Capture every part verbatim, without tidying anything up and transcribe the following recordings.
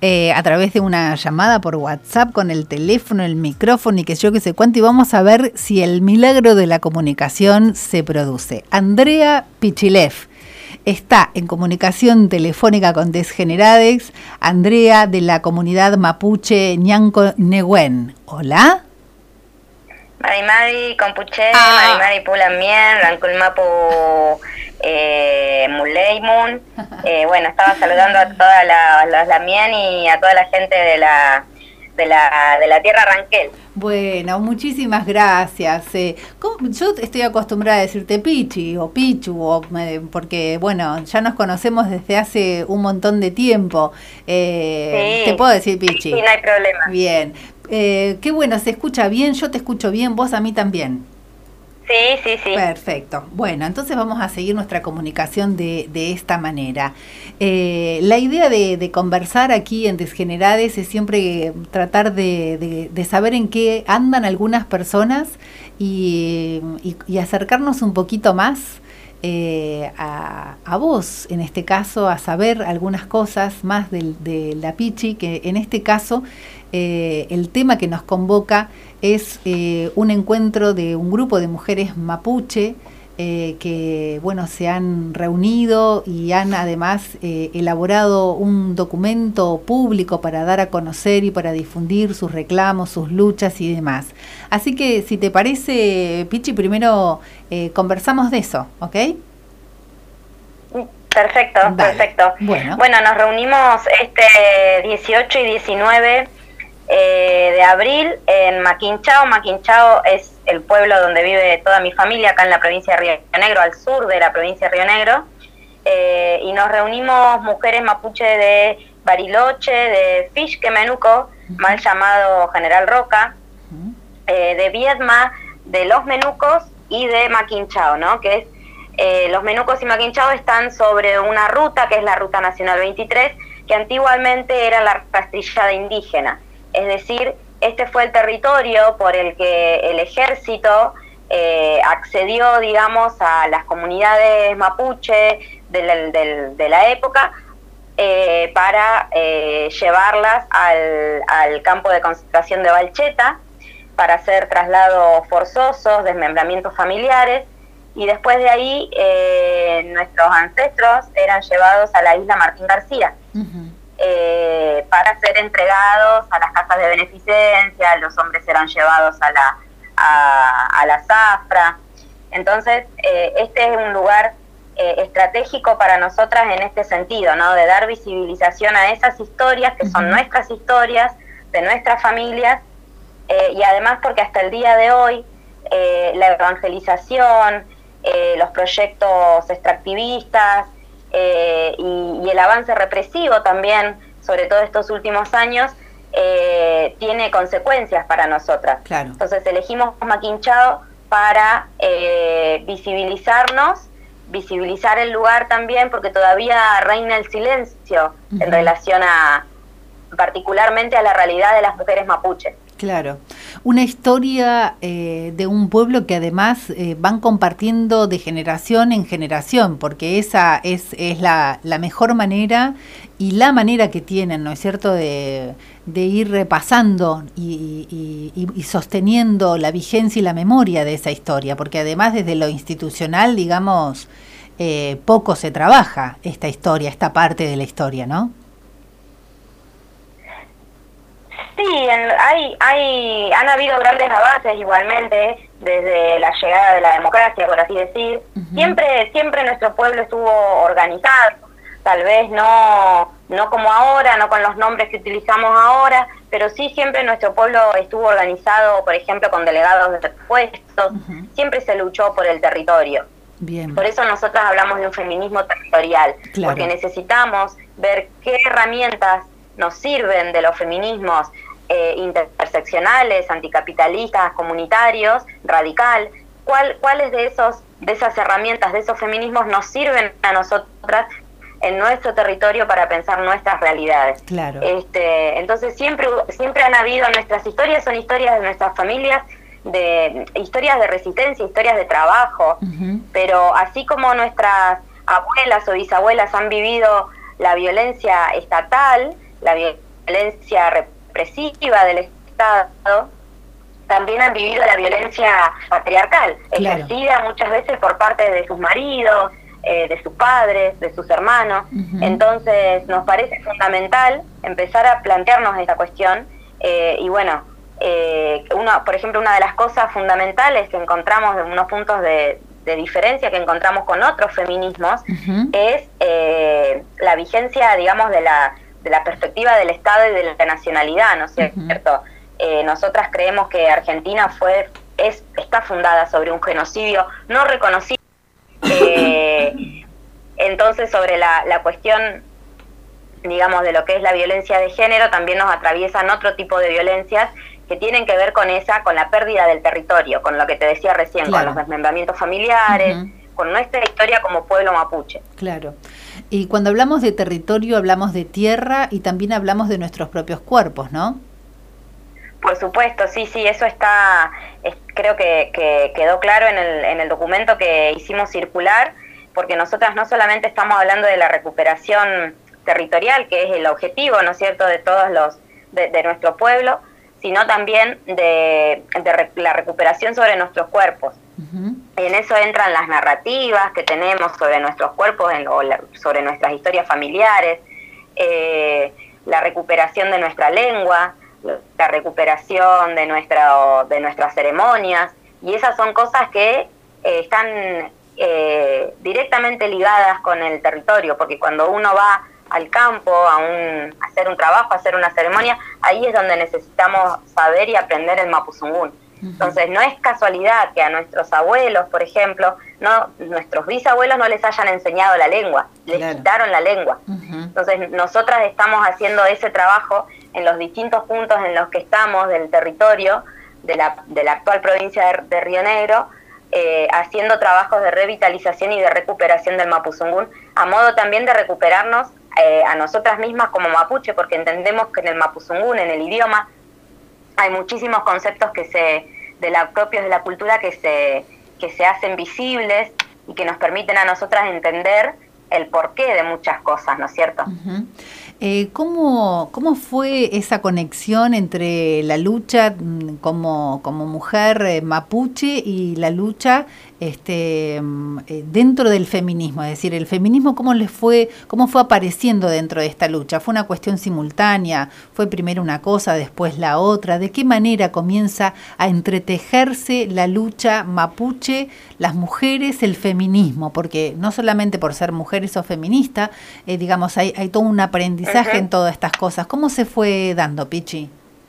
eh, a través de una llamada por WhatsApp con el teléfono, el micrófono y que yo que sé cuánto, y vamos a ver si el milagro de la comunicación se produce. Andrea Pichilev está en comunicación telefónica con Desgenerades. Andrea, de la comunidad mapuche Ñanco Nehuen. Hola. Mari Mari, Compuche, Ah. Mari Mari Pulamien, Ranculmapu eh, Muleimun. Eh, bueno, estaba saludando a todas las la, Lamien y a toda la gente de la de la de la tierra Ranquel. Bueno, muchísimas gracias. Eh, ¿cómo? Yo estoy acostumbrada a decirte Pichi o Pichu, o, eh, porque bueno, ya nos conocemos desde hace un montón de tiempo. Eh, Sí. Te puedo decir Pichi. Sí, no hay problema. Bien. Eh, qué bueno, se escucha bien, yo te escucho bien, vos a mí también. Sí, sí, sí. Perfecto. Bueno, entonces vamos a seguir nuestra comunicación de, de esta manera. Eh, la idea de, de conversar aquí en Desgenerades es siempre tratar de, de, de saber en qué andan algunas personas y, y, y acercarnos un poquito más eh, a, a vos, en este caso, a saber algunas cosas más de, de la Pichi, que en este caso eh, el tema que nos convoca es eh, un encuentro de un grupo de mujeres mapuche eh, que bueno, se han reunido y han además eh, elaborado un documento público para dar a conocer y para difundir sus reclamos, sus luchas y demás. Así que si te parece, Pichi, primero eh, conversamos de eso, ¿ok? Perfecto, Dale. perfecto. Bueno. Bueno, nos reunimos este dieciocho y diecinueve Eh, de abril en Maquinchao. Maquinchao es el pueblo donde vive toda mi familia, acá en la provincia de Río Negro, al sur de la provincia de Río Negro, eh, y nos reunimos mujeres mapuche de Bariloche, de Fishque-Menuco, uh-huh. mal llamado General Roca, uh-huh. eh, de Viedma, de Los Menucos y de Maquinchao, ¿no? Que es, eh, Los Menucos y Maquinchao están sobre una ruta, que es la Ruta Nacional veintitrés, que antiguamente era la rastrillada indígena. Es decir, este fue el territorio por el que el ejército eh, accedió, digamos, a las comunidades mapuche de la, de, de la época eh, para eh, llevarlas al, al campo de concentración de Balcheta para hacer traslados forzosos, desmembramientos familiares, y después de ahí eh, nuestros ancestros eran llevados a la isla Martín García. Uh-huh. Eh, para ser entregados a las casas de beneficencia, los hombres eran llevados a la a, a la zafra. Entonces, eh, este es un lugar eh, estratégico para nosotras en este sentido, ¿no? De dar visibilización a esas historias que son uh-huh. nuestras historias, de nuestras familias, eh, y además porque hasta el día de hoy eh, la evangelización, eh, los proyectos extractivistas, Eh, y, y el avance represivo también, sobre todo estos últimos años, eh, tiene consecuencias para nosotras. Claro. Entonces elegimos Maquinchao para eh, visibilizarnos, visibilizar el lugar también, porque todavía reina el silencio uh-huh. en relación a, particularmente a la realidad de las mujeres mapuches. Claro, una historia eh, de un pueblo que además eh, van compartiendo de generación en generación, porque esa es, es la, la mejor manera y la manera que tienen, ¿no es cierto?, de, de ir repasando y, y, y, y sosteniendo la vigencia y la memoria de esa historia, porque además desde lo institucional, digamos, eh, poco se trabaja esta historia, esta parte de la historia, ¿no? Sí, en, hay, hay, han habido grandes avances igualmente desde la llegada de la democracia, por así decir. Uh-huh. Siempre, siempre nuestro pueblo estuvo organizado, tal vez no, no como ahora, no con los nombres que utilizamos ahora, pero sí siempre nuestro pueblo estuvo organizado, por ejemplo, con delegados de puestos. Uh-huh. Siempre se luchó por el territorio. Bien. Por eso nosotras hablamos de un feminismo territorial, claro. porque necesitamos ver qué herramientas nos sirven de los feminismos eh, interseccionales, anticapitalistas, comunitarios, radical, cuál, cuáles de esos de esas herramientas, de esos feminismos nos sirven a nosotras en nuestro territorio para pensar nuestras realidades. Claro. Este, entonces siempre siempre han habido, nuestras historias son historias de nuestras familias, de historias de resistencia, historias de trabajo, uh-huh. pero así como nuestras abuelas o bisabuelas han vivido la violencia estatal, la violencia represiva del Estado, también han vivido la violencia patriarcal, claro, ejercida muchas veces por parte de sus maridos, eh, de sus padres, de sus hermanos. Uh-huh. Entonces nos parece fundamental empezar a plantearnos esta cuestión, eh, y bueno, eh, uno, por ejemplo, una de las cosas fundamentales que encontramos, de unos puntos de, de diferencia que encontramos con otros feminismos, uh-huh, es eh, la vigencia, digamos, de la, de la perspectiva del Estado y de la nacionalidad, ¿no es cierto? Uh-huh. Eh, nosotras creemos que Argentina fue es está fundada sobre un genocidio no reconocido. Eh, entonces, sobre la, la cuestión, digamos, de lo que es la violencia de género, también nos atraviesan otro tipo de violencias que tienen que ver con esa, con la pérdida del territorio, con lo que te decía recién, claro, con los desmembramientos familiares, uh-huh, con nuestra historia como pueblo mapuche. Claro. Y cuando hablamos de territorio, hablamos de tierra y también hablamos de nuestros propios cuerpos, ¿no? Por supuesto, sí, sí, eso está, es, creo que, que quedó claro en el, en el documento que hicimos circular, porque nosotras no solamente estamos hablando de la recuperación territorial, que es el objetivo, ¿no es cierto?, de todos los, de, de nuestro pueblo, sino también de, de re, la recuperación sobre nuestros cuerpos. Uh-huh. En eso entran las narrativas que tenemos sobre nuestros cuerpos, en, o la, sobre nuestras historias familiares, eh, la recuperación de nuestra lengua, la recuperación de nuestra de nuestras ceremonias, y esas son cosas que eh, están eh, directamente ligadas con el territorio, porque cuando uno va al campo a, un, a hacer un trabajo, a hacer una ceremonia, ahí es donde necesitamos saber y aprender el mapuzungún. Uh-huh. Entonces no es casualidad que a nuestros abuelos, por ejemplo, no nuestros bisabuelos no les hayan enseñado la lengua, les claro. quitaron la lengua. Uh-huh. Entonces nosotras estamos haciendo ese trabajo en los distintos puntos en los que estamos del territorio de la, de la actual provincia de, de Río Negro, eh, haciendo trabajos de revitalización y de recuperación del mapuzungún, a modo también de recuperarnos eh, a nosotras mismas como mapuche, porque entendemos que en el mapuzungún, en el idioma, hay muchísimos conceptos que se de la propios de la cultura que se que se hacen visibles y que nos permiten a nosotras entender el porqué de muchas cosas, ¿no es cierto? Uh-huh. Eh, ¿cómo, ¿Cómo fue esa conexión entre la lucha como, como mujer eh, mapuche y la lucha este, eh, dentro del feminismo? Es decir, el feminismo, ¿cómo les fue, cómo fue apareciendo dentro de esta lucha? ¿Fue una cuestión simultánea? ¿Fue primero una cosa, después la otra? ¿De qué manera comienza a entretejerse la lucha mapuche, las mujeres, el feminismo? Porque no solamente por ser mujeres o feministas, eh, digamos, hay, hay todo un aprendizaje Uh-huh. en todas estas cosas. ¿Cómo se fue dando, Pichi?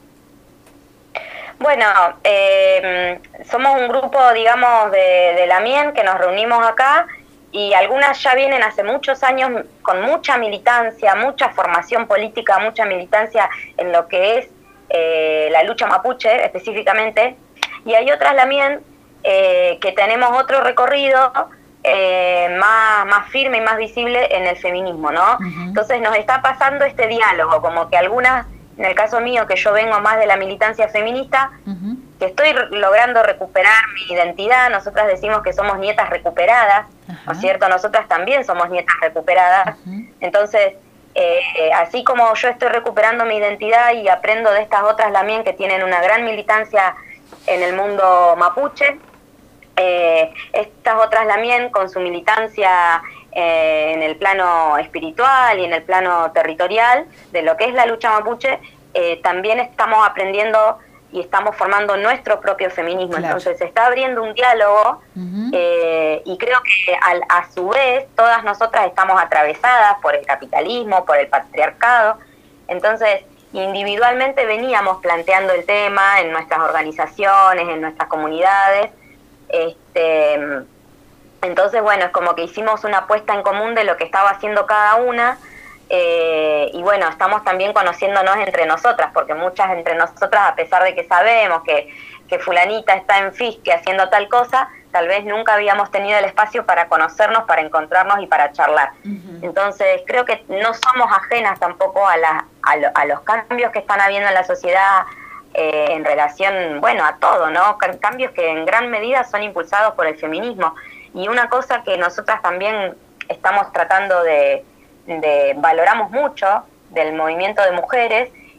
Bueno, eh, somos un grupo, digamos, de, de la M I E N que nos reunimos acá, y algunas ya vienen hace muchos años con mucha militancia, mucha formación política, mucha militancia en lo que es eh, la lucha mapuche específicamente, y hay otras, la M I E N, eh, que tenemos otro recorrido Eh, más, más firme y más visible en el feminismo, ¿no? Uh-huh. Entonces nos está pasando este diálogo, como que algunas, en el caso mío, que yo vengo más de la militancia feminista, uh-huh. que estoy logrando recuperar mi identidad. Nosotras decimos que somos nietas recuperadas, uh-huh. ¿no es cierto? Nosotras también somos nietas recuperadas. Uh-huh. Entonces, eh, así como yo estoy recuperando mi identidad y aprendo de estas otras también que tienen una gran militancia en el mundo mapuche, Eh, estas otras también con su militancia eh, en el plano espiritual y en el plano territorial de lo que es la lucha mapuche, eh, también estamos aprendiendo y estamos formando nuestro propio feminismo. Claro. Entonces se está abriendo un diálogo, uh-huh. eh, y creo que al, a su vez todas nosotras estamos atravesadas por el capitalismo, por el patriarcado. Entonces individualmente veníamos planteando el tema en nuestras organizaciones, en nuestras comunidades. Este, entonces, bueno, es como que hicimos una apuesta en común de lo que estaba haciendo cada una, eh, y bueno, estamos también conociéndonos entre nosotras, porque muchas entre nosotras, a pesar de que sabemos que, que fulanita está en Fisque haciendo tal cosa, tal vez nunca habíamos tenido el espacio para conocernos, para encontrarnos y para charlar. Uh-huh. Entonces, creo que no somos ajenas tampoco a, la, a, lo, a los cambios que están habiendo en la sociedad, Eh, en relación, bueno, a todo, ¿no? Cambios que en gran medida son impulsados por el feminismo. Y una cosa que nosotras también estamos tratando de, de valoramos mucho del movimiento de mujeres,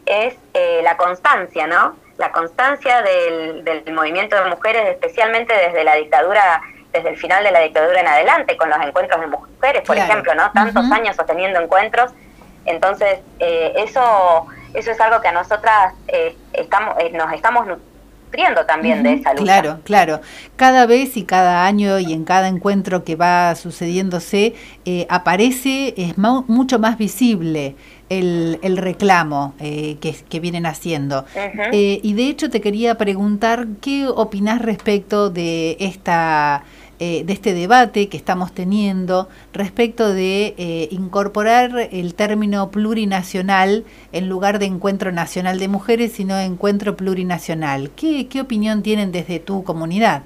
es eh, la constancia, ¿no? La constancia del, del movimiento de mujeres, especialmente desde la dictadura, desde el final de la dictadura en adelante, con los encuentros de mujeres, por claro. ejemplo, ¿no? Tantos uh-huh. años sosteniendo encuentros. Entonces, eh, eso, eso es algo que a nosotras eh, estamos, eh, nos estamos nutriendo también uh-huh. de esa lucha. Claro, claro. Cada vez y cada año y en cada encuentro que va sucediéndose, eh, aparece, es ma- mucho más visible el, el reclamo eh, que, que vienen haciendo. Uh-huh. Eh, y de hecho te quería preguntar, ¿qué opinás respecto de esta... Eh, de este debate que estamos teniendo respecto de eh, incorporar el término plurinacional en lugar de encuentro nacional de mujeres, sino encuentro plurinacional? ¿Qué, qué opinión tienen desde tu comunidad?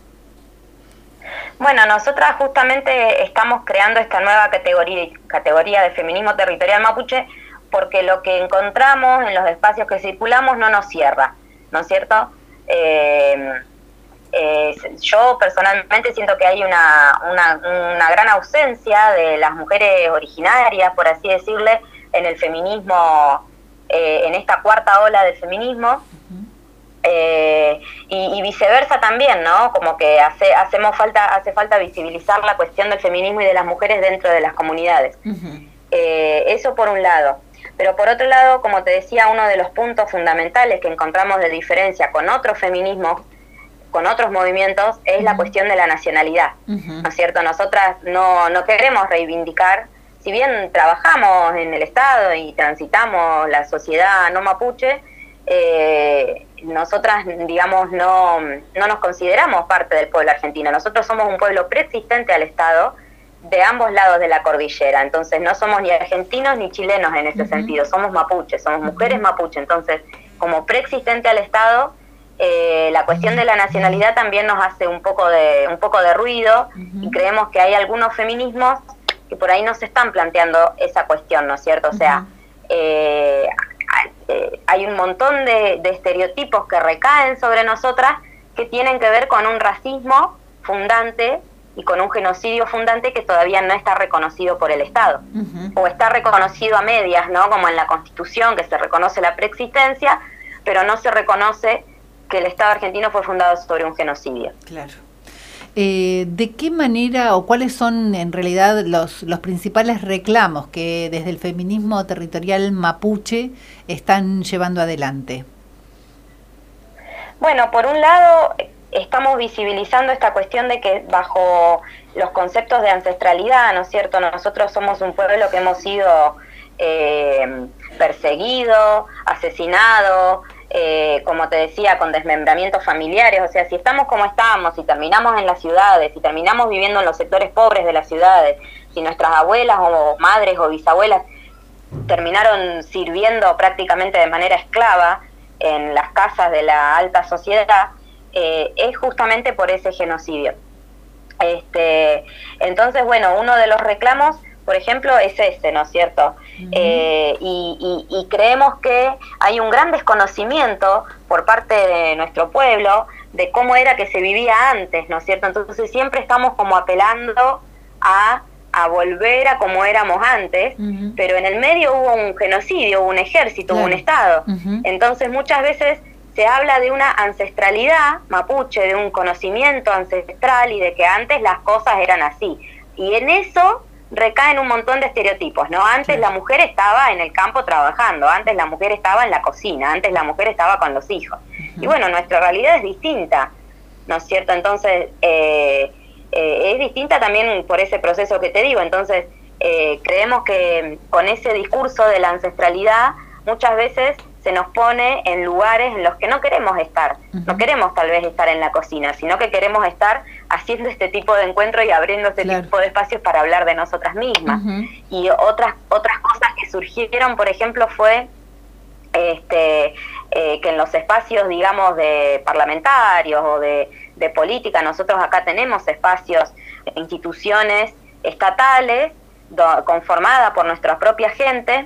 Bueno, nosotras justamente estamos creando esta nueva categoría, categoría de feminismo territorial mapuche porque lo que encontramos en los espacios que circulamos no nos cierra, ¿no es cierto? Eh, Eh, yo personalmente siento que hay una, una, una gran ausencia de las mujeres originarias, por así decirle, en el feminismo, eh, en esta cuarta ola del feminismo, uh-huh. eh, y, y viceversa también, ¿no? Como que hace, hacemos falta, hace falta visibilizar la cuestión del feminismo y de las mujeres dentro de las comunidades. Uh-huh. Eh, eso por un lado. Pero por otro lado, como te decía, uno de los puntos fundamentales que encontramos de diferencia con otros feminismos, con otros movimientos, es uh-huh. la cuestión de la nacionalidad, uh-huh. ¿no es cierto? Nosotras no, no queremos reivindicar, si bien trabajamos en el Estado y transitamos la sociedad no mapuche, eh, nosotras, digamos, no, no nos consideramos parte del pueblo argentino. Nosotros somos un pueblo preexistente al Estado de ambos lados de la cordillera, entonces no somos ni argentinos ni chilenos en ese uh-huh. sentido, somos mapuches, somos mujeres mapuche, entonces como preexistente al Estado, Eh, la cuestión de la nacionalidad también nos hace un poco de un poco de ruido uh-huh. y creemos que hay algunos feminismos que por ahí no se están planteando esa cuestión, ¿no es cierto? O sea, uh-huh. eh, eh, hay un montón de, de estereotipos que recaen sobre nosotras que tienen que ver con un racismo fundante y con un genocidio fundante que todavía no está reconocido por el Estado. Uh-huh. O está reconocido a medias, ¿no? Como en la Constitución, que se reconoce la preexistencia, pero no se reconoce que el Estado argentino fue fundado sobre un genocidio. Claro. Eh, ¿De qué manera o cuáles son en realidad los, los principales reclamos que desde el feminismo territorial mapuche están llevando adelante? Bueno, por un lado, estamos visibilizando esta cuestión de que bajo los conceptos de ancestralidad, ¿no es cierto? Nosotros somos un pueblo que hemos sido eh, perseguido, asesinado, Eh, como te decía, con desmembramientos familiares. O sea, si estamos como estamos, si terminamos en las ciudades, si terminamos viviendo en los sectores pobres de las ciudades, si nuestras abuelas o madres o bisabuelas terminaron sirviendo prácticamente de manera esclava en las casas de la alta sociedad, eh, es justamente por ese genocidio. Este, entonces, bueno, uno de los reclamos, por ejemplo, es ese, ¿no es cierto? Uh-huh. Eh, y, y, y creemos que hay un gran desconocimiento por parte de nuestro pueblo de cómo era que se vivía antes, ¿no es cierto? Entonces siempre estamos como apelando a, a volver a como éramos antes, uh-huh. pero en el medio hubo un genocidio, hubo un ejército, claro. hubo un Estado. Uh-huh. Entonces muchas veces se habla de una ancestralidad mapuche, de un conocimiento ancestral y de que antes las cosas eran así. Y en eso recaen un montón de estereotipos, ¿no? Antes sí. la mujer estaba en el campo trabajando, antes la mujer estaba en la cocina, antes la mujer estaba con los hijos. Uh-huh. Y bueno, nuestra realidad es distinta, ¿no es cierto? Entonces, eh, eh, es distinta también por ese proceso que te digo. Entonces, eh, creemos que con ese discurso de la ancestralidad, muchas veces se nos pone en lugares en los que no queremos estar. Uh-huh. No queremos tal vez estar en la cocina, sino que queremos estar haciendo este tipo de encuentros y abriendo este claro. tipo de espacios para hablar de nosotras mismas. Uh-huh. Y otras otras cosas que surgieron, por ejemplo, fue este eh, que en los espacios, digamos, de parlamentarios o de, de política, nosotros acá tenemos espacios, instituciones estatales do, conformadas por nuestra propia gente,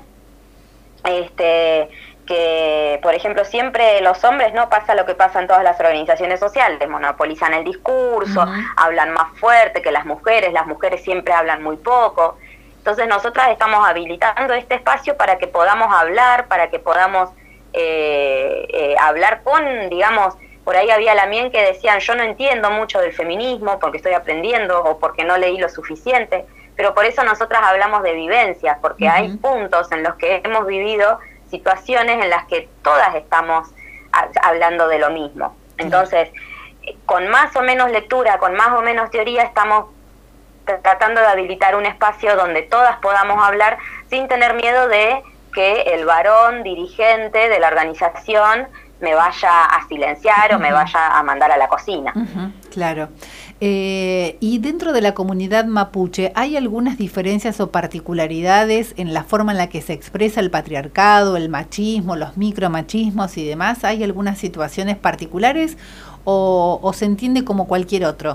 este que, por ejemplo, siempre los hombres, no pasa lo que pasa en todas las organizaciones sociales, monopolizan el discurso, uh-huh. hablan más fuerte que las mujeres, las mujeres siempre hablan muy poco, Entonces nosotras estamos habilitando este espacio para que podamos hablar, para que podamos eh, eh, hablar con, digamos, por ahí había Lamien que decían, yo no entiendo mucho del feminismo porque estoy aprendiendo o porque no leí lo suficiente, pero por eso nosotras hablamos de vivencias, porque uh-huh. hay puntos en los que hemos vivido situaciones en las que todas estamos a, hablando de lo mismo. Entonces, uh-huh. con más o menos lectura, con más o menos teoría, estamos tratando de habilitar un espacio donde todas podamos hablar sin tener miedo de que el varón dirigente de la organización me vaya a silenciar uh-huh. o me vaya a mandar a la cocina. Uh-huh, claro. Eh, y dentro de la comunidad mapuche, ¿hay algunas diferencias o particularidades en la forma en la que se expresa el patriarcado, el machismo, los micromachismos y demás? ¿Hay algunas situaciones particulares o, o se entiende como cualquier otro?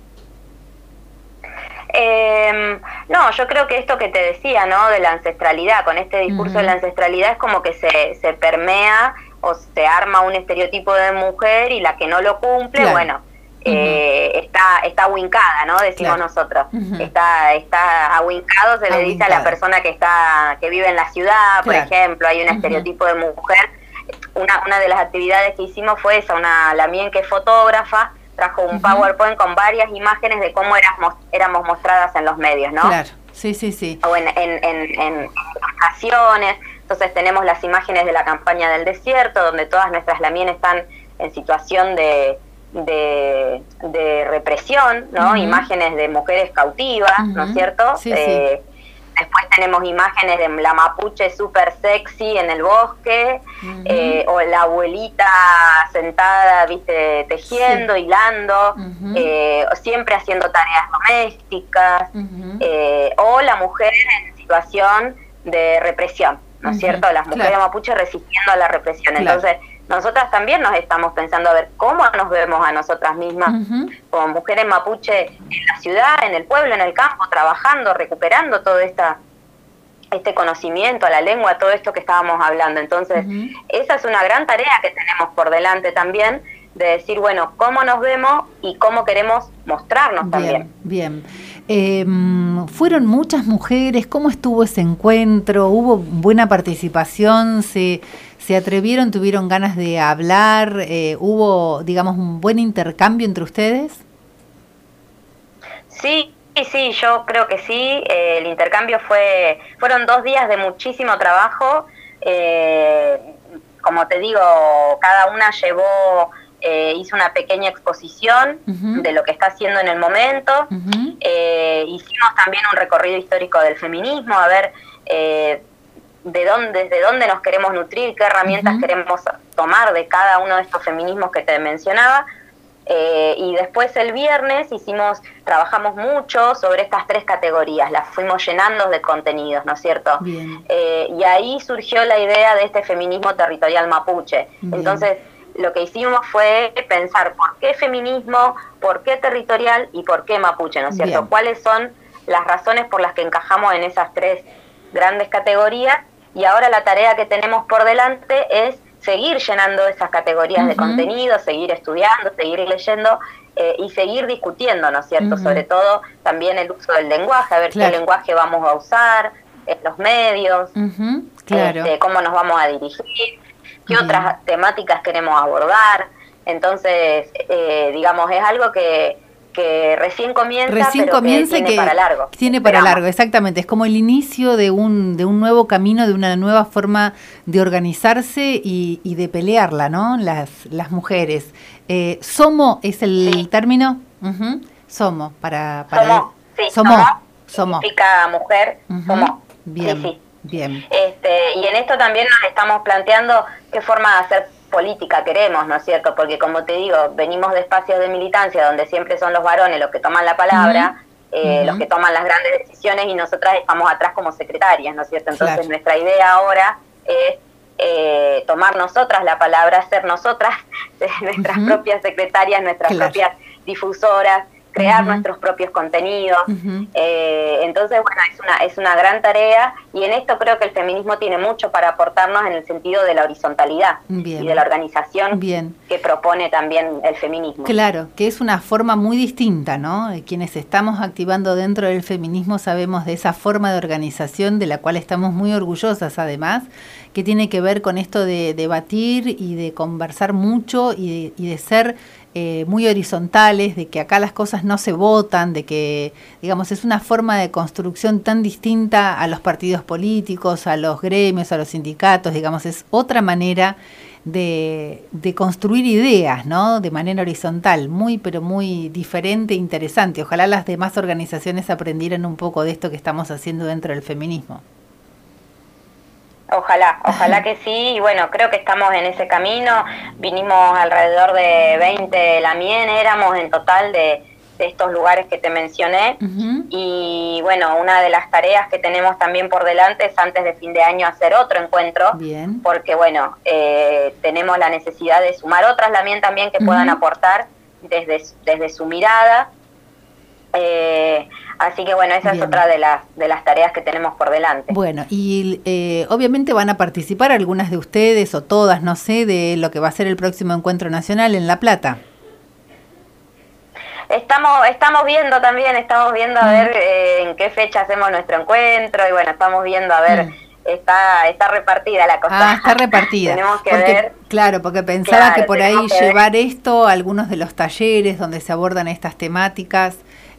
Eh, no, yo creo que esto que te decía, ¿no? De la ancestralidad, con este discurso uh-huh. de la ancestralidad es como que se, se permea o se arma un estereotipo de mujer y la que no lo cumple, claro. bueno, uh-huh. eh, está está ahuincada, ¿no? Decimos claro. nosotros. Uh-huh. Está está ahuincado, se ahuincada. Le dice a la persona que está que vive en la ciudad, claro. por ejemplo, hay un uh-huh. estereotipo de mujer. Una una de las actividades que hicimos fue esa, una Lamien que es fotógrafa, trajo un uh-huh. PowerPoint con varias imágenes de cómo éramos, éramos mostradas en los medios, ¿no? Claro, sí, sí, sí. O en, en, en, en ocasiones. Entonces tenemos las imágenes de la campaña del desierto, donde todas nuestras Lamien están en situación de, de, de represión, ¿no? Uh-huh. Imágenes de mujeres cautivas, uh-huh. ¿no es cierto? Sí, eh, sí. Después tenemos imágenes de la mapuche súper sexy en el bosque, uh-huh. eh, o la abuelita sentada, viste, tejiendo, sí. hilando, uh-huh. eh, siempre haciendo tareas domésticas, uh-huh. eh, o la mujer en situación de represión, ¿no es uh-huh. cierto? Las mujeres claro. mapuche resistiendo a la represión. Claro. Entonces, nosotras también nos estamos pensando a ver cómo nos vemos a nosotras mismas uh-huh. como mujeres mapuche en la ciudad, en el pueblo, en el campo, trabajando, recuperando todo esta, este conocimiento, a la lengua, todo esto que estábamos hablando. Entonces, uh-huh. esa es una gran tarea que tenemos por delante también, de decir, bueno, cómo nos vemos y cómo queremos mostrarnos bien, también. Bien, eh, fueron muchas mujeres, ¿cómo estuvo ese encuentro? ¿Hubo buena participación? ¿Se, se atrevieron, tuvieron ganas de hablar? Eh, ¿Hubo, digamos, un buen intercambio entre ustedes? Sí, sí, yo creo que sí. Eh, el intercambio fue, fueron dos días de muchísimo trabajo. Eh, como te digo, cada una llevó... Eh, hizo una pequeña exposición uh-huh. de lo que está haciendo en el momento. Uh-huh. Eh, hicimos también un recorrido histórico del feminismo, a ver eh, de dónde, desde dónde nos queremos nutrir, qué herramientas uh-huh. queremos tomar de cada uno de estos feminismos que te mencionaba. Eh, y después el viernes hicimos, trabajamos mucho sobre estas tres categorías, las fuimos llenando de contenidos, ¿no es cierto? Bien. Eh, y ahí surgió la idea de este feminismo territorial mapuche. Bien. Entonces, lo que hicimos fue pensar por qué feminismo, por qué territorial y por qué mapuche, ¿no es cierto? Bien. ¿Cuáles son las razones por las que encajamos en esas tres grandes categorías? Y ahora la tarea que tenemos por delante es seguir llenando esas categorías uh-huh. de contenido, seguir estudiando, seguir leyendo eh, y seguir discutiendo, ¿no es cierto? Uh-huh. Sobre todo también el uso del lenguaje, a ver claro. qué lenguaje vamos a usar, en los medios, uh-huh. claro. este, cómo nos vamos a dirigir, qué Bien. Otras temáticas queremos abordar. Entonces, eh, digamos, es algo que, que recién comienza, recién pero comienza que tiene que para largo. Tiene para Esperamos. largo, exactamente. Es como el inicio de un de un nuevo camino, de una nueva forma de organizarse y, y de pelearla, ¿no? Las, las mujeres. Eh, ¿Somo es el sí. término? Uh-huh. Somo, para... para Somo, sí. Somo. Somo. Significa mujer, uh-huh. somo. Bien. Sí, sí. Bien. Este, y en esto también nos estamos planteando qué forma de hacer política queremos, ¿no es cierto? Porque como te digo, venimos de espacios de militancia donde siempre son los varones los que toman la palabra, uh-huh. eh, uh-huh. los que toman las grandes decisiones y nosotras estamos atrás como secretarias, ¿no es cierto? Entonces claro. nuestra idea ahora es eh, tomar nosotras la palabra, ser nosotras nuestras uh-huh. propias secretarias, nuestras claro. propias difusoras, crear uh-huh. nuestros propios contenidos. Uh-huh. Eh, entonces, bueno, es una, es una gran tarea, y en esto creo que el feminismo tiene mucho para aportarnos en el sentido de la horizontalidad Bien. y de la organización Bien. que propone también el feminismo. Claro, que es una forma muy distinta, ¿no? Quienes estamos activando dentro del feminismo sabemos de esa forma de organización de la cual estamos muy orgullosas, además, que tiene que ver con esto de debatir y de conversar mucho y de, y de ser eh, muy horizontales, de que acá las cosas no se votan, de que, digamos, es una forma de construcción tan distinta a los partidos políticos, a los gremios, a los sindicatos, digamos, es otra manera de, de construir ideas, ¿no? De manera horizontal, muy, pero muy diferente e interesante. Ojalá las demás organizaciones aprendieran un poco de esto que estamos haciendo dentro del feminismo. Ojalá, ojalá que sí, y bueno, creo que estamos en ese camino. Vinimos alrededor de veinte Lamien, éramos en total de, de estos lugares que te mencioné, uh-huh. y bueno, una de las tareas que tenemos también por delante es antes de fin de año hacer otro encuentro. Bien. Porque bueno, eh, tenemos la necesidad de sumar otras Lamien también que uh-huh. puedan aportar desde, desde su mirada. Eh, así que bueno, esa Bien. es otra de las de las tareas que tenemos por delante. Bueno, y eh, obviamente van a participar algunas de ustedes o todas, no sé, de lo que va a ser el próximo encuentro nacional en La Plata. Estamos estamos viendo también, estamos viendo mm. a ver eh, en qué fecha hacemos nuestro encuentro, y bueno, estamos viendo a ver... Mm. Está está repartida la cosa. Ah, está repartida. Tenemos que porque, ver. Claro, porque pensaba claro, que por ahí que llevar ver. esto a algunos de los talleres donde se abordan estas temáticas,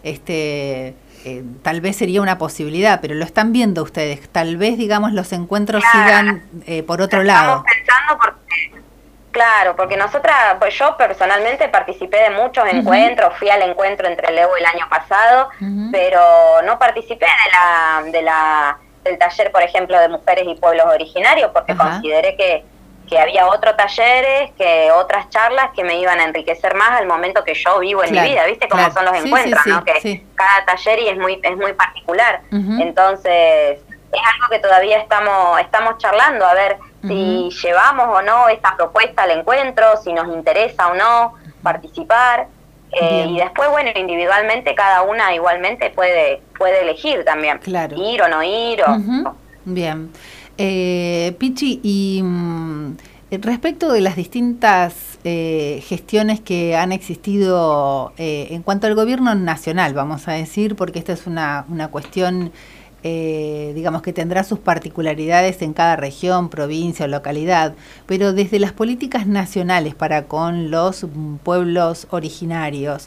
este, eh, tal vez sería una posibilidad, pero lo están viendo ustedes. Tal vez, digamos, los encuentros claro. sigan eh, por otro Estamos lado. Pensando porque, claro, porque nosotras, pues yo personalmente participé de muchos uh-huh. encuentros, fui al encuentro entre Leo el año pasado, uh-huh. pero no participé de la de la del taller, por ejemplo, de mujeres y pueblos originarios, porque Ajá. consideré que, que había otros talleres, que otras charlas que me iban a enriquecer más al momento que yo vivo en claro, mi vida, ¿viste? Cómo claro. son los sí, encuentros, sí, ¿no? Sí, que sí. cada taller y es muy es muy particular. Uh-huh. Entonces, es algo que todavía estamos estamos charlando, a ver uh-huh. si llevamos o no esta propuesta al encuentro, si nos interesa o no participar. Eh, y después, bueno, individualmente cada una igualmente puede puede elegir también, claro. ir o no ir. O, uh-huh. Bien. Eh, Pichi, y mm, respecto de las distintas eh, gestiones que han existido eh, en cuanto al gobierno nacional, vamos a decir, porque esta es una, una cuestión... Eh, digamos que tendrá sus particularidades en cada región, provincia o localidad, pero desde las políticas nacionales para con los pueblos originarios,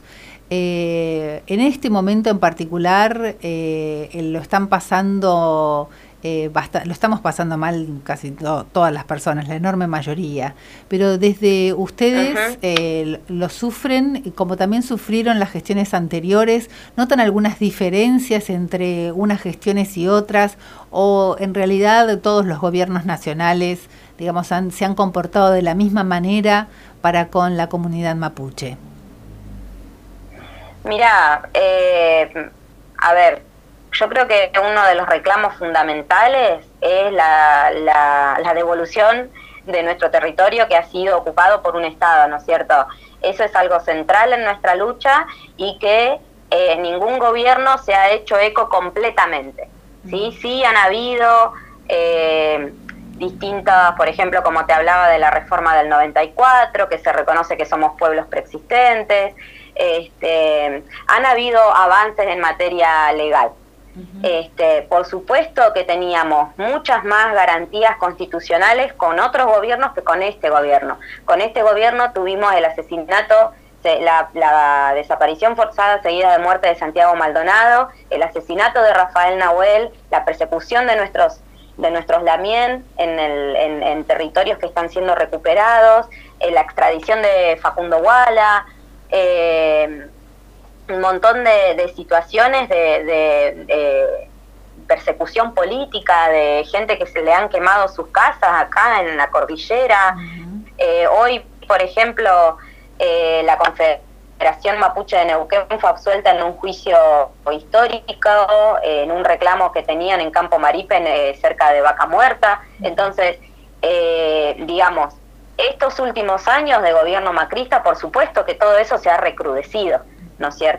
eh, en este momento en particular eh, lo están pasando, eh, bast- lo estamos pasando mal casi to- todas las personas, la enorme mayoría, pero desde ustedes uh-huh. eh, lo sufren, como también sufrieron las gestiones anteriores. ¿Notan algunas diferencias entre unas gestiones y otras, o en realidad todos los gobiernos nacionales, digamos, han, se han comportado de la misma manera para con la comunidad mapuche? Mira, eh, a ver, yo creo que uno de los reclamos fundamentales es la, la, la devolución de nuestro territorio que ha sido ocupado por un Estado, ¿no es cierto? Eso es algo central en nuestra lucha, y que eh, ningún gobierno se ha hecho eco completamente. Sí, sí han habido eh, distintas, por ejemplo, como te hablaba de la reforma del noventa y cuatro, que se reconoce que somos pueblos preexistentes. Este, han habido avances en materia legal. Uh-huh. Este, por supuesto que teníamos muchas más garantías constitucionales con otros gobiernos que con este gobierno. Con este gobierno tuvimos el asesinato, la, la desaparición forzada seguida de muerte de Santiago Maldonado, el asesinato de Rafael Nahuel, la persecución de nuestros de nuestros Lamien en, el, en, en territorios que están siendo recuperados, eh, la extradición de Facundo Guala, eh, un montón de, de situaciones de, de, de persecución política, de gente que se le han quemado sus casas acá en la cordillera. Uh-huh. Eh, hoy, por ejemplo, eh, la Confederación Mapuche de Neuquén fue absuelta en un juicio histórico, eh, en un reclamo que tenían en Campo Maripen, eh, cerca de Vaca Muerta. Uh-huh. Entonces, eh, digamos, estos últimos años de gobierno macrista, por supuesto que todo eso se ha recrudecido, ¿no es cierto?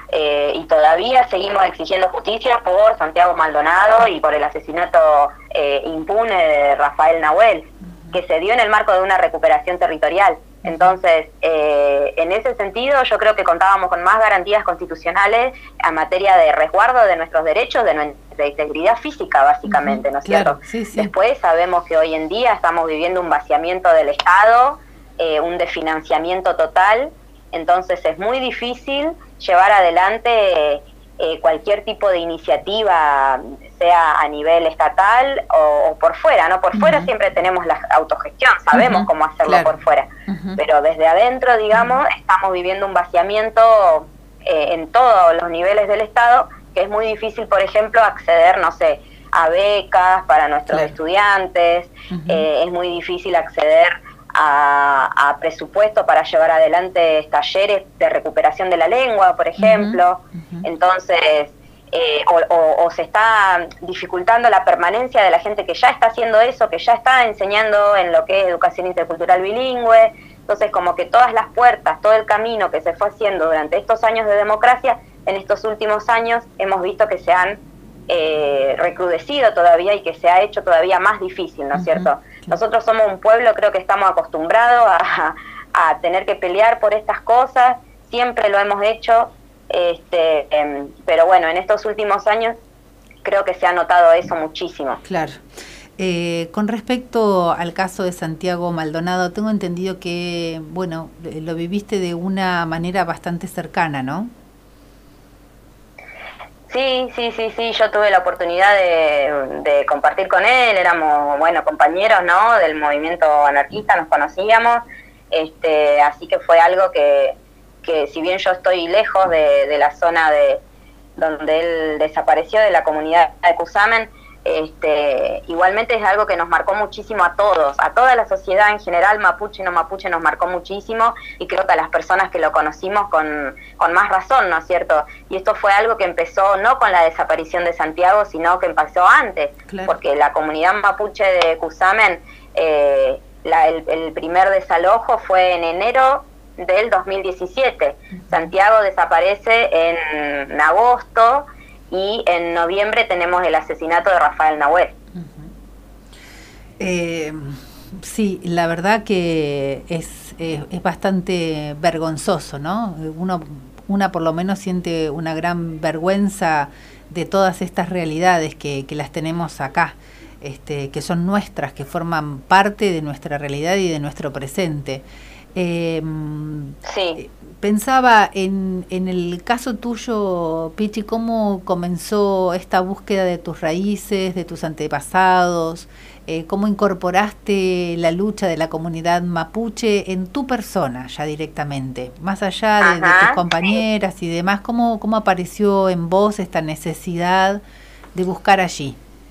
eh, y todavía seguimos exigiendo justicia por Santiago Maldonado y por el asesinato eh, impune de Rafael Nahuel, que se dio en el marco de una recuperación territorial. Entonces, eh, en ese sentido, yo creo que contábamos con más garantías constitucionales en materia de resguardo de nuestros derechos, de nuestra integridad física, básicamente, ¿no es claro, cierto? Sí, sí. Después sabemos que hoy en día estamos viviendo un vaciamiento del Estado, eh, un desfinanciamiento total, entonces es muy difícil llevar adelante eh, cualquier tipo de iniciativa, sea a nivel estatal o, o por fuera, ¿no? Por uh-huh. fuera siempre tenemos la autogestión, sabemos uh-huh. cómo hacerlo claro. por fuera, uh-huh. pero desde adentro, digamos, uh-huh. estamos viviendo un vaciamiento eh, en todos los niveles del Estado, que es muy difícil, por ejemplo, acceder, no sé, a becas para nuestros claro. estudiantes, uh-huh. eh, es muy difícil acceder a, a presupuesto para llevar adelante talleres de recuperación de la lengua, por ejemplo, uh-huh. entonces... Eh, o, o, o se está dificultando la permanencia de la gente que ya está haciendo eso, que ya está enseñando en lo que es educación intercultural bilingüe. Entonces, como que todas las puertas, todo el camino que se fue haciendo durante estos años de democracia, en estos últimos años hemos visto que se han eh, recrudecido todavía y que se ha hecho todavía más difícil, ¿no es uh-huh. cierto? Nosotros somos un pueblo, creo que estamos acostumbrados a, a tener que pelear por estas cosas, siempre lo hemos hecho. Este, eh, pero bueno, en estos últimos años creo que se ha notado eso muchísimo. Claro. Eh, con respecto al caso de Santiago Maldonado, tengo entendido que, bueno, lo viviste de una manera bastante cercana, ¿no? Sí, sí, sí, sí, yo tuve la oportunidad de, de compartir con él, éramos, bueno, compañeros, ¿no?, del movimiento anarquista, nos conocíamos, este, así que fue algo que que si bien yo estoy lejos de, de la zona de donde él desapareció, de la comunidad de Cusamen, este, igualmente es algo que nos marcó muchísimo a todos, a toda la sociedad en general, mapuche y no mapuche, nos marcó muchísimo, y creo que a las personas que lo conocimos con, con más razón, ¿no es cierto? Y esto fue algo que empezó no con la desaparición de Santiago, sino que empezó antes, claro. porque la comunidad mapuche de Cusamen, eh, la, el, el primer desalojo fue en enero del dos mil diecisiete. Santiago desaparece en agosto y en noviembre tenemos el asesinato de Rafael Nahuel. Uh-huh. eh, sí, la verdad que es, es, es bastante vergonzoso, ¿no? Uno, una por lo menos siente una gran vergüenza de todas estas realidades que, que las tenemos acá, este, que son nuestras, que forman parte de nuestra realidad y de nuestro presente. Eh, sí. Pensaba en, en el caso tuyo, Pichi, ¿cómo comenzó esta búsqueda de tus raíces, de tus antepasados? Eh, ¿Cómo incorporaste la lucha de la comunidad mapuche en tu persona ya directamente? Más allá de, de tus compañeras y demás, ¿cómo, ¿cómo apareció en vos esta necesidad de buscar allí?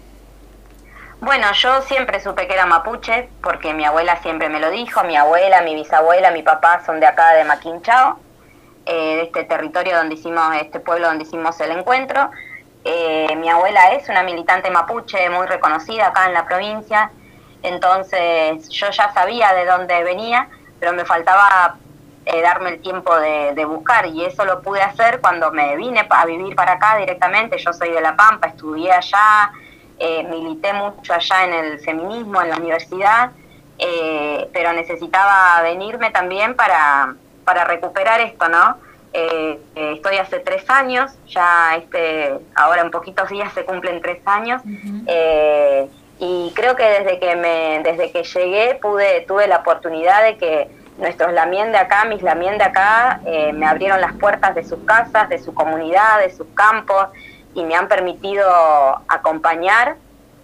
Bueno, yo siempre supe que era mapuche, porque mi abuela siempre me lo dijo, mi abuela, mi bisabuela, mi papá son de acá de Maquinchao, eh, de este territorio donde hicimos, este pueblo donde hicimos el encuentro. Eh, mi abuela es una militante mapuche muy reconocida acá en la provincia, entonces yo ya sabía de dónde venía, pero me faltaba eh, darme el tiempo de, de buscar, y eso lo pude hacer cuando me vine a vivir para acá directamente. Yo soy de La Pampa, estudié allá, Eh, milité mucho allá en el feminismo, en la universidad, eh, pero necesitaba venirme también para, para recuperar esto, ¿no? Eh, eh, estoy hace tres años, ya este, ahora en poquitos días se cumplen tres años, uh-huh. eh, y creo que desde que me, desde que llegué pude, tuve la oportunidad de que nuestros lamien de acá, mis lamien de acá, eh, me abrieron las puertas de sus casas, de su comunidad, de sus campos, y me han permitido acompañar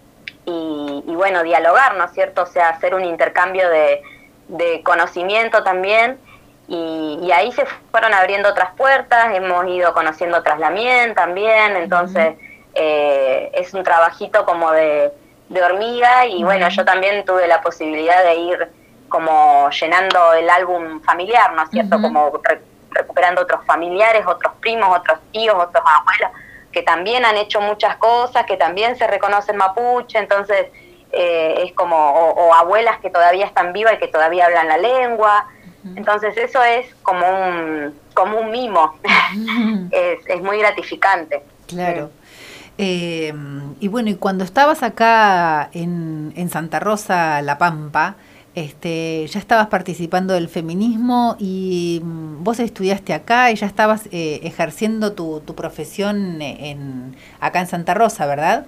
y, y bueno, dialogar, ¿no es cierto? O sea, hacer un intercambio de, de conocimiento también, y, y ahí se fueron abriendo otras puertas, hemos ido conociendo otras lamien también, entonces uh-huh. eh, es un trabajito como de, de hormiga, y uh-huh. bueno, yo también tuve la posibilidad de ir como llenando el álbum familiar, ¿no es cierto? Uh-huh. Como re, recuperando otros familiares, otros primos, otros tíos, otros abuelos, que también han hecho muchas cosas, que también se reconocen mapuche, entonces eh, es como, o, o abuelas que todavía están vivas y que todavía hablan la lengua, Uh-huh. Entonces eso es como un, como un mimo, uh-huh. es, es muy gratificante. Claro. Sí. Eh, y bueno, y cuando estabas acá en, en Santa Rosa, La Pampa, este, ya estabas participando del feminismo y vos estudiaste acá y ya estabas eh, ejerciendo tu, tu profesión en, acá en Santa Rosa, ¿verdad?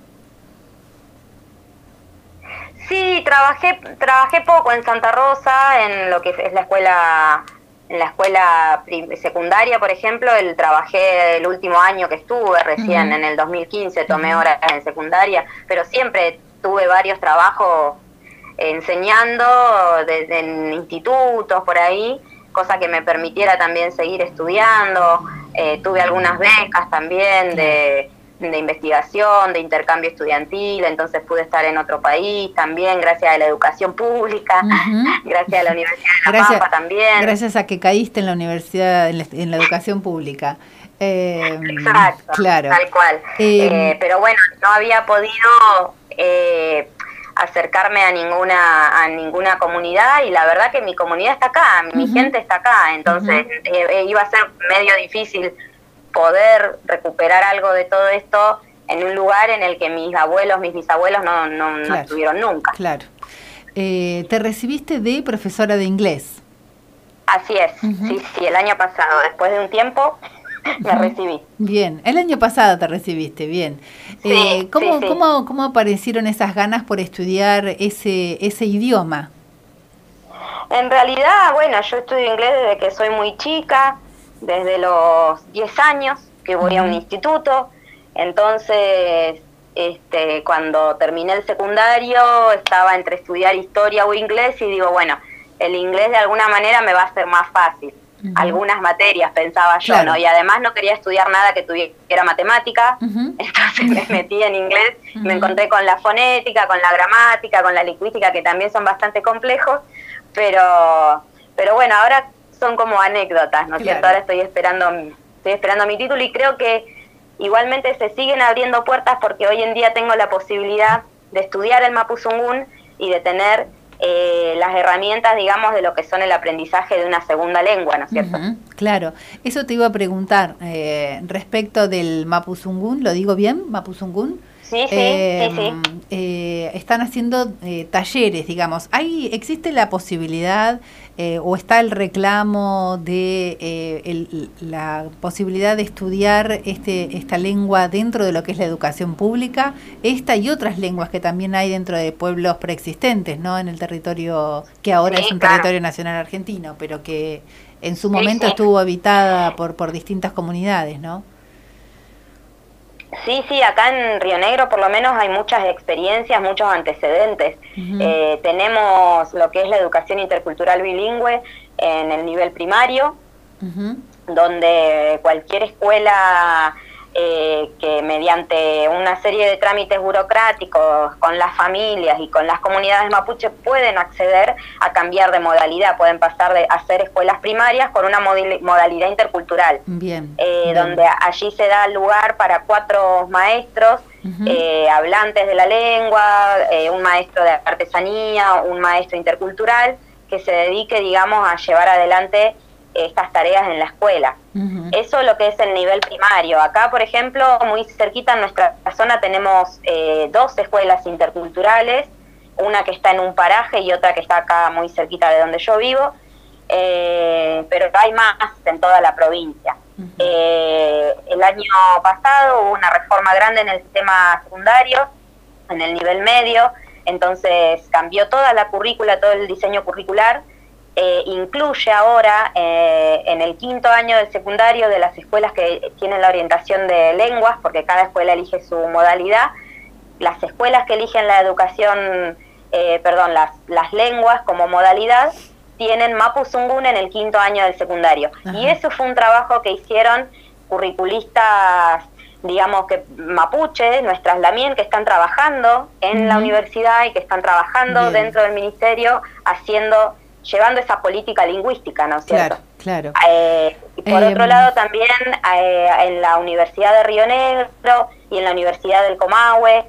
Sí, trabajé trabajé poco en Santa Rosa, en lo que es la escuela en la escuela secundaria, por ejemplo, el trabajé el último año que estuve, recién uh-huh. en el dos mil quince tomé uh-huh. horas en secundaria, pero siempre tuve varios trabajos enseñando desde en institutos por ahí, cosa que me permitiera también seguir estudiando. Eh, tuve algunas becas también de, de investigación, de intercambio estudiantil, entonces pude estar en otro país también gracias a la educación pública, uh-huh. gracias a la Universidad de La gracias, Pampa también. Gracias a que caíste en la universidad, en la, en la educación pública. Eh, Exacto, claro. Tal cual. Eh, eh, pero bueno, no había podido eh, acercarme a ninguna a ninguna comunidad y la verdad que mi comunidad está acá, mi uh-huh. gente está acá, entonces uh-huh. eh, iba a ser medio difícil poder recuperar algo de todo esto en un lugar en el que mis abuelos, mis bisabuelos no, no, claro. no estuvieron nunca. Claro. Eh, ¿Te recibiste de profesora de inglés? Así es, uh-huh. sí, sí, el año pasado, después de un tiempo me uh-huh. recibí. Bien, el año pasado te recibiste, bien. Sí, eh, ¿cómo, sí, sí. ¿cómo, ¿Cómo aparecieron esas ganas por estudiar ese, ese idioma? En realidad, bueno, yo estudio inglés desde que soy muy chica, desde los diez años que voy uh-huh. a un instituto, entonces este, cuando terminé el secundario estaba entre estudiar historia o inglés y digo, bueno, el inglés de alguna manera me va a ser más fácil. Uh-huh. Algunas materias pensaba yo, claro. ¿no? Y además no quería estudiar nada que tuviera matemática, uh-huh. entonces me metí en inglés, uh-huh. me encontré con la fonética, con la gramática, con la lingüística, que también son bastante complejos, pero, pero bueno, ahora son como anécdotas, ¿no es claro. cierto? Ahora estoy esperando, estoy esperando mi título y creo que igualmente se siguen abriendo puertas porque hoy en día tengo la posibilidad de estudiar el mapuzungún y de tener eh, las herramientas, digamos, de lo que son el aprendizaje de una segunda lengua, ¿no es cierto? Uh-huh, claro, eso te iba a preguntar eh, respecto del mapuzungún, ¿lo digo bien? ¿Mapuzungún? Sí, sí, eh, sí, sí. Eh, están haciendo eh, talleres, digamos. ¿Hay, ¿Existe la posibilidad eh, o está el reclamo de eh, el, la posibilidad de estudiar este, esta lengua dentro de lo que es la educación pública? Esta y otras lenguas que también hay dentro de pueblos preexistentes, ¿no? En el territorio que ahora sí, es un claro. territorio nacional argentino, pero que en su momento sí, sí. estuvo habitada por, por distintas comunidades, ¿no? Sí, sí, acá en Río Negro por lo menos hay muchas experiencias, muchos antecedentes. Uh-huh. Eh, tenemos lo que es la educación intercultural bilingüe en el nivel primario, uh-huh. donde cualquier escuela eh, que mediante una serie de trámites burocráticos con las familias y con las comunidades mapuche pueden acceder a cambiar de modalidad, pueden pasar de hacer escuelas primarias con una modalidad intercultural, bien, eh, bien. donde allí se da lugar para cuatro maestros uh-huh. eh, hablantes de la lengua, eh, un maestro de artesanía, un maestro intercultural, que se dedique, digamos, a llevar adelante estas tareas en la escuela. Uh-huh. Eso es lo que es el nivel primario. Acá, por ejemplo, muy cerquita en nuestra zona tenemos eh, dos escuelas interculturales, una que está en un paraje y otra que está acá muy cerquita de donde yo vivo, eh, pero hay más en toda la provincia. Uh-huh. Eh, el año pasado hubo una reforma grande en el sistema secundario, en el nivel medio, entonces cambió toda la currícula, todo el diseño curricular. Eh, incluye ahora eh, en el quinto año del secundario de las escuelas que tienen la orientación de lenguas, porque cada escuela elige su modalidad, las escuelas que eligen la educación, eh, perdón, las, las lenguas como modalidad, tienen mapuzungún en el quinto año del secundario. Ajá. Y eso fue un trabajo que hicieron curriculistas, digamos que mapuche, nuestras lamien, que están trabajando en uh-huh. la universidad y que están trabajando Bien. dentro del ministerio, haciendo... llevando esa política lingüística, ¿no es cierto? Claro, claro. Eh, y por eh, otro lado también eh, en la Universidad de Río Negro y en la Universidad del Comahue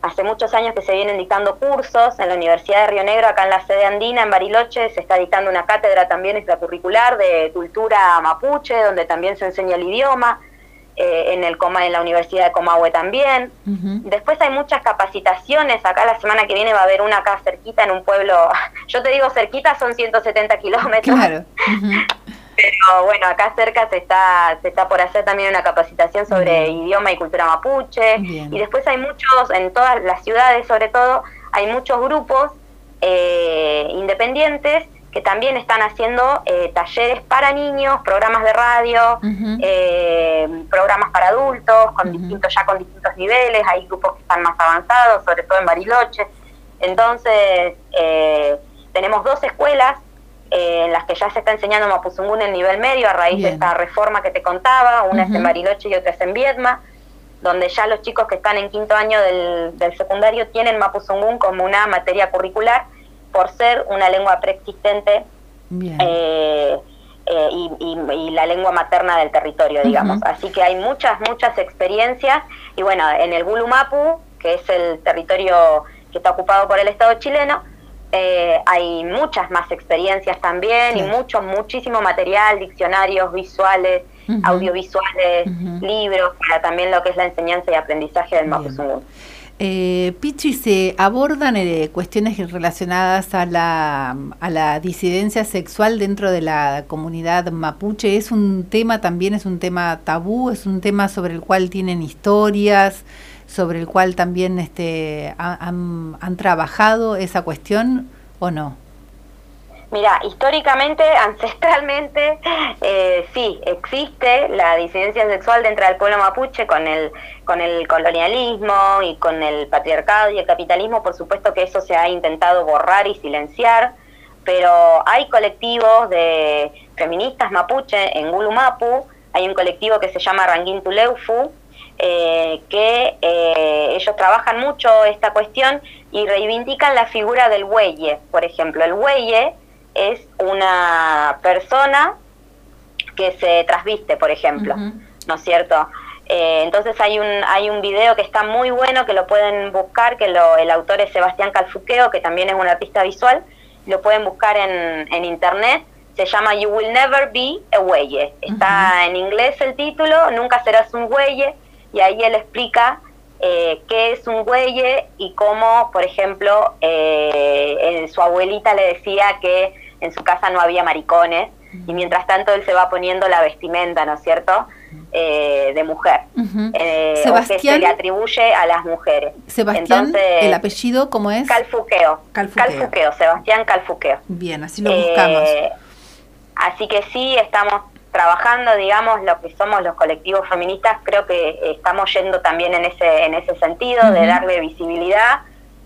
hace muchos años que se vienen dictando cursos en la Universidad de Río Negro, acá en la sede andina, en Bariloche, se está dictando una cátedra también extracurricular de cultura mapuche, donde también se enseña el idioma, eh, en, el, en la Universidad de Comahue también. Uh-huh. Después hay muchas capacitaciones, acá la semana que viene va a haber una acá cerquita en un pueblo, yo te digo cerquita, son ciento setenta kilómetros. Claro. Uh-huh. Pero bueno, acá cerca se está se está por hacer también una capacitación sobre Bien. idioma y cultura mapuche. Bien. Y después hay muchos, en todas las ciudades sobre todo, hay muchos grupos eh, independientes que también están haciendo eh, talleres para niños, programas de radio, uh-huh. eh, programas para adultos, con uh-huh. distintos ya con distintos niveles. Hay grupos que están más avanzados, sobre todo en Bariloche. Entonces, eh, tenemos dos escuelas Eh, en las que ya se está enseñando Mapuzungún en nivel medio a raíz Bien. de esta reforma que te contaba, una uh-huh. es en Bariloche y otra es en Viedma, donde ya los chicos que están en quinto año del, del secundario tienen Mapuzungún como una materia curricular por ser una lengua preexistente eh, eh, y, y, y la lengua materna del territorio, digamos. Uh-huh. Así que hay muchas, muchas experiencias, y bueno, en el Gulumapu, que es el territorio que está ocupado por el Estado chileno, Eh, hay muchas más experiencias también, sí. y mucho, muchísimo material, diccionarios visuales, uh-huh. audiovisuales, uh-huh. libros, para también lo que es la enseñanza y aprendizaje del Mapuzungún. Eh, Pichi, se abordan eh, cuestiones relacionadas a la, a la disidencia sexual dentro de la comunidad mapuche. ¿Es un tema también, es un tema tabú, es un tema sobre el cual tienen historias, sobre el cual también este, han, han trabajado esa cuestión o no? Mira, históricamente, ancestralmente, eh, sí, existe la disidencia sexual dentro del pueblo mapuche con el, con el colonialismo y con el patriarcado y el capitalismo. Por supuesto que eso se ha intentado borrar y silenciar, pero hay colectivos de feministas mapuche en Gulumapu, hay un colectivo que se llama Ranguín Tuleufu, Eh, que eh, ellos trabajan mucho esta cuestión y reivindican la figura del hueye. Por ejemplo, el hueye es una persona que se trasviste, por ejemplo, uh-huh. ¿no es cierto? Eh, entonces hay un hay un video que está muy bueno, que lo pueden buscar, que lo, el autor es Sebastián Calfuqueo, que también es un artista visual, lo pueden buscar en, en internet. Se llama You Will Never Be a Hueye. Está uh-huh. en inglés el título, Nunca serás un hueye. Y ahí él explica eh, qué es un hueye y cómo, por ejemplo, eh, su abuelita le decía que en su casa no había maricones, uh-huh. y mientras tanto él se va poniendo la vestimenta, ¿no es cierto?, eh, de mujer, uh-huh. eh, o que se le atribuye a las mujeres. Sebastián, entonces, ¿el apellido cómo es? Calfuqueo. Calfuqueo. Calfuqueo, Sebastián Calfuqueo. Bien, así lo buscamos. Eh, así que sí, estamos trabajando, digamos, lo que somos los colectivos feministas, creo que estamos yendo también en ese en ese sentido, uh-huh. de darle visibilidad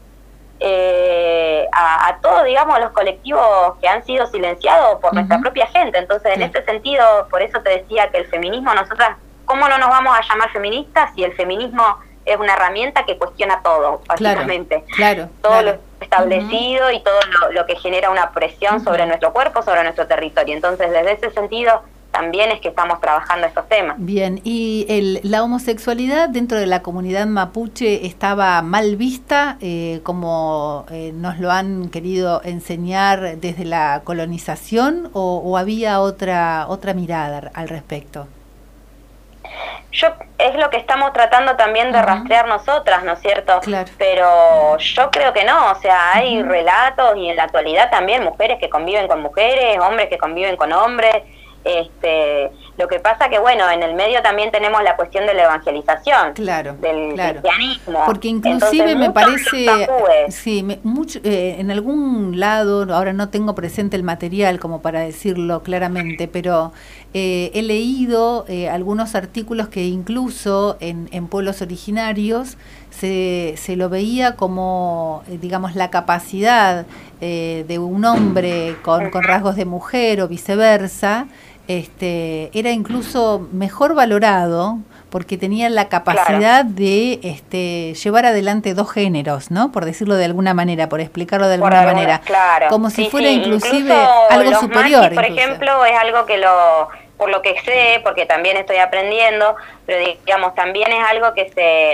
eh, a, a todos, digamos, los colectivos que han sido silenciados por uh-huh. nuestra propia gente. Entonces, sí. en este sentido, por eso te decía que el feminismo, nosotras, ¿cómo no nos vamos a llamar feministas si el feminismo es una herramienta que cuestiona todo, básicamente? Claro, claro, todo claro. lo establecido uh-huh. y todo lo, lo que genera una presión uh-huh. sobre nuestro cuerpo, sobre nuestro territorio. Entonces, desde ese sentido, también es que estamos trabajando estos temas. Bien, ¿y el, la homosexualidad dentro de la comunidad mapuche estaba mal vista, eh, como eh, nos lo han querido enseñar desde la colonización, o, o había otra otra mirada al respecto? Yo es lo que estamos tratando también de uh-huh. rastrear nosotras, ¿no es cierto? Claro. Pero yo creo que no, o sea, hay uh-huh. relatos, y en la actualidad también mujeres que conviven con mujeres, hombres que conviven con hombres. Este, lo que pasa que, bueno, en el medio también tenemos la cuestión de la evangelización, claro, del claro. cristianismo. Porque inclusive Entonces, me parece, sí, me, mucho, eh, en algún lado, ahora no tengo presente el material como para decirlo claramente, pero eh, he leído eh, algunos artículos que incluso en, en pueblos originarios se, se lo veía como, eh, digamos, la capacidad eh, de un hombre con, con rasgos de mujer o viceversa. Este, era incluso mejor valorado porque tenía la capacidad claro. de este, llevar adelante dos géneros, ¿no? Por decirlo de alguna manera, por explicarlo de alguna, alguna manera, claro. como si sí, fuera sí. inclusive incluso algo los superior. Maquis, por incluso. ejemplo, es algo que lo, por lo que sé, porque también estoy aprendiendo, pero digamos también es algo que se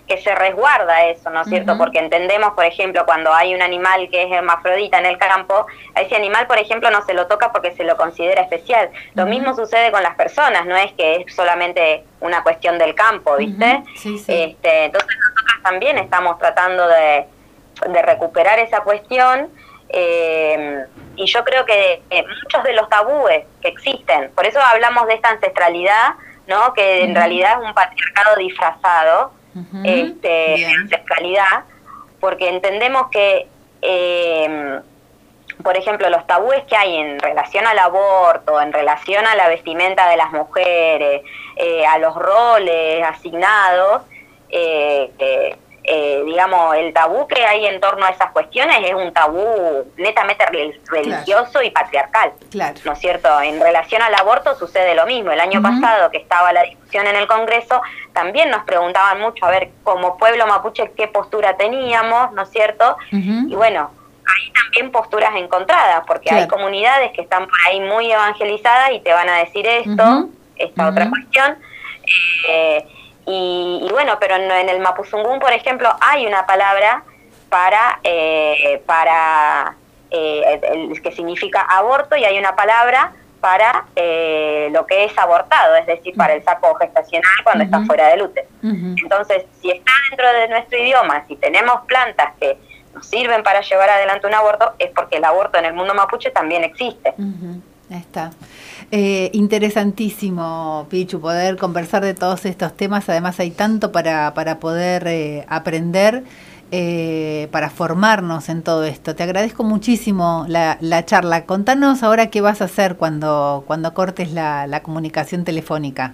que se resguarda eso, ¿no es cierto? Uh-huh. Porque entendemos, por ejemplo, cuando hay un animal que es hermafrodita en el campo, a ese animal, por ejemplo, no se lo toca porque se lo considera especial. Lo uh-huh. mismo sucede con las personas, no es que es solamente una cuestión del campo, ¿viste? Uh-huh. Sí, sí. Este, entonces nosotros también estamos tratando de, de recuperar esa cuestión, eh, y yo creo que eh, muchos de los tabúes que existen, por eso hablamos de esta ancestralidad, ¿no? Que en uh-huh. realidad es un patriarcado disfrazado, Uh-huh. este, de ancestralidad, porque entendemos que, eh, por ejemplo, los tabúes que hay en relación al aborto, en relación a la vestimenta de las mujeres, eh, a los roles asignados, eh, eh, eh, digamos, el tabú que hay en torno a esas cuestiones es un tabú netamente religioso claro. y patriarcal, claro. ¿no es cierto? En relación al aborto sucede lo mismo. El año uh-huh. pasado, que estaba la discusión en el Congreso, también nos preguntaban mucho, a ver, como pueblo mapuche, qué postura teníamos, ¿no es cierto? Uh-huh. Y bueno, hay también posturas encontradas, porque claro. hay comunidades que están por ahí muy evangelizadas y te van a decir esto, uh-huh. esta uh-huh. otra cuestión, eh, Y, y bueno, pero en, en el Mapuzungún, por ejemplo, hay una palabra para eh, para eh, el, que significa aborto, y hay una palabra para eh, lo que es abortado, es decir, para el saco gestacional cuando uh-huh. está fuera del útero. Uh-huh. Entonces, si está dentro de nuestro idioma, si tenemos plantas que nos sirven para llevar adelante un aborto, es porque el aborto en el mundo mapuche también existe. Uh-huh. Ahí está. Eh, interesantísimo, Pichu, poder conversar de todos estos temas. Además hay tanto para, para poder eh, aprender, eh, para formarnos en todo esto. Te agradezco muchísimo la, la charla. Contanos ahora qué vas a hacer cuando, cuando cortes la, la comunicación telefónica.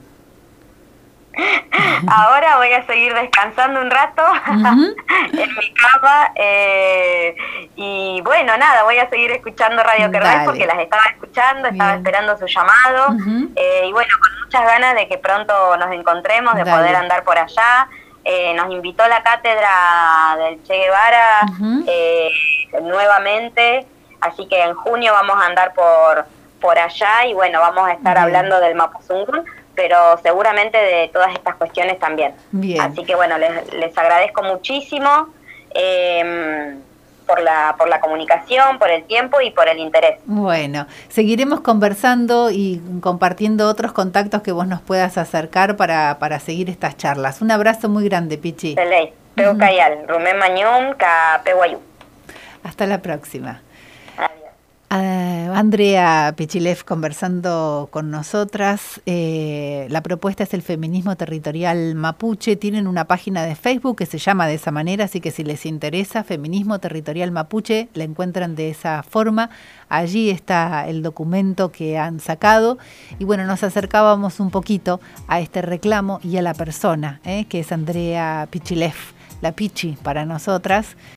Ahora voy a seguir descansando un rato uh-huh. en mi cama, eh, y bueno, nada, voy a seguir escuchando Radio Kermés porque las estaba escuchando, estaba Bien. esperando su llamado, uh-huh. eh, y bueno, con muchas ganas de que pronto nos encontremos, de Dale. poder andar por allá. Eh, nos invitó la cátedra del Che Guevara uh-huh. eh, nuevamente, así que en junio vamos a andar por, por allá, y bueno, vamos a estar Bien. hablando del Mapuzungún, pero seguramente de todas estas cuestiones también. Bien. Así que bueno, les, les agradezco muchísimo eh, por la por la comunicación, por el tiempo y por el interés. Bueno, seguiremos conversando y compartiendo otros contactos que vos nos puedas acercar para, para seguir estas charlas. Un abrazo muy grande, Pichi. Seley, Peucayal, Rumén Mañum, Capeguayú. Hasta la próxima. Uh, Andrea Pichilev conversando con nosotras. Eh, la propuesta es el Feminismo Territorial Mapuche. Tienen una página de Facebook que se llama de esa manera, así que si les interesa, Feminismo Territorial Mapuche, la encuentran de esa forma. Allí está el documento que han sacado. Y bueno, nos acercábamos un poquito a este reclamo y a la persona, eh, que es Andrea Pichilev, la Pichi para nosotras.